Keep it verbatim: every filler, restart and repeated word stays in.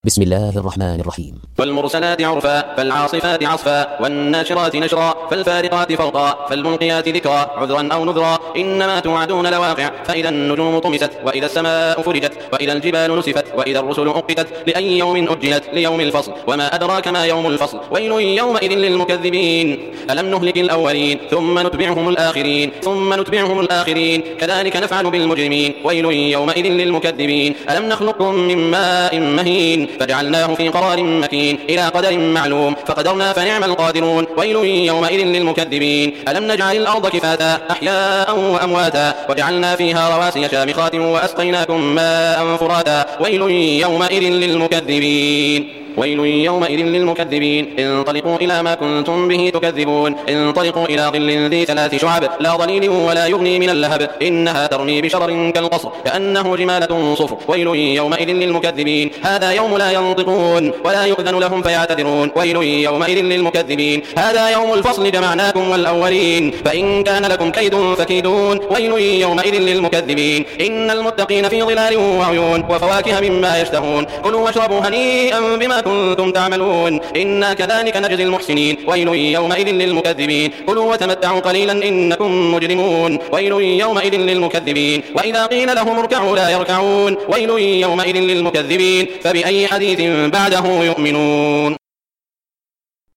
بسم الله الرحمن الرحيم. والمرسلات عرفا فالعاصفات عصفا والناشرات نشرا فالفارقات فرقا فالملقيات ذكرا عذرا أو نذرا إنما توعدون لواقع فإذا النجوم طمست وإذا السماء فرجت وإذا الجبال نسفت وإذا الرسل أقتت لأي يوم أجلت ليوم الفصل وما أدراك ما يوم الفصل ويل يومئذ للمكذبين ألم نهلك الأولين ثم نتبعهم الآخرين ثم نتبعهم الآخرين كذلك نفعل بالمجرمين ويل يومئذ للمكذبين ألم نخلقكم من ماء مهين فجعلناه في قرار مكين إلى قدر معلوم فقدرنا فنعم القادرون ويل يومئذ للمكذبين ألم نجعل الأرض كفاتا أحياء وأمواتا وجعلنا فيها رواسي شامخات وأسقيناكم ماء فراتا ويل يومئذ للمكذبين ويل يومئذ للمكذبين انطلقوا إلى ما كنتم به تكذبون انطلقوا إلى ظل ذي ثلاث شعب لا ظليل ولا يغني من اللهب إنها ترمي بشرر كالقصر كأنه جمالة صفر ويل يومئذ للمكذبين هذا يوم لا ينطقون ولا يؤذن لهم فيعتذرون ويل يومئذ للمكذبين هذا يوم الفصل جمعناكم والأولين فإن كان لكم كيد فكيدون ويل يومئذ للمكذبين إن المتقين في ظلال وعيون وفواكه مما يشتهون كلوا واشربوا هنيئا بما كنتم تعملون إنا كذلك نجزي المحسنين ويل يومئذ للمكذبين كلوا وتمتعوا قليلا إنكم مجرمون ويل يومئذ للمكذبين وإذا قيل لهم اركعوا لا يركعون ويل يومئذ للمكذبين فبأي حديث بعده يؤمنون.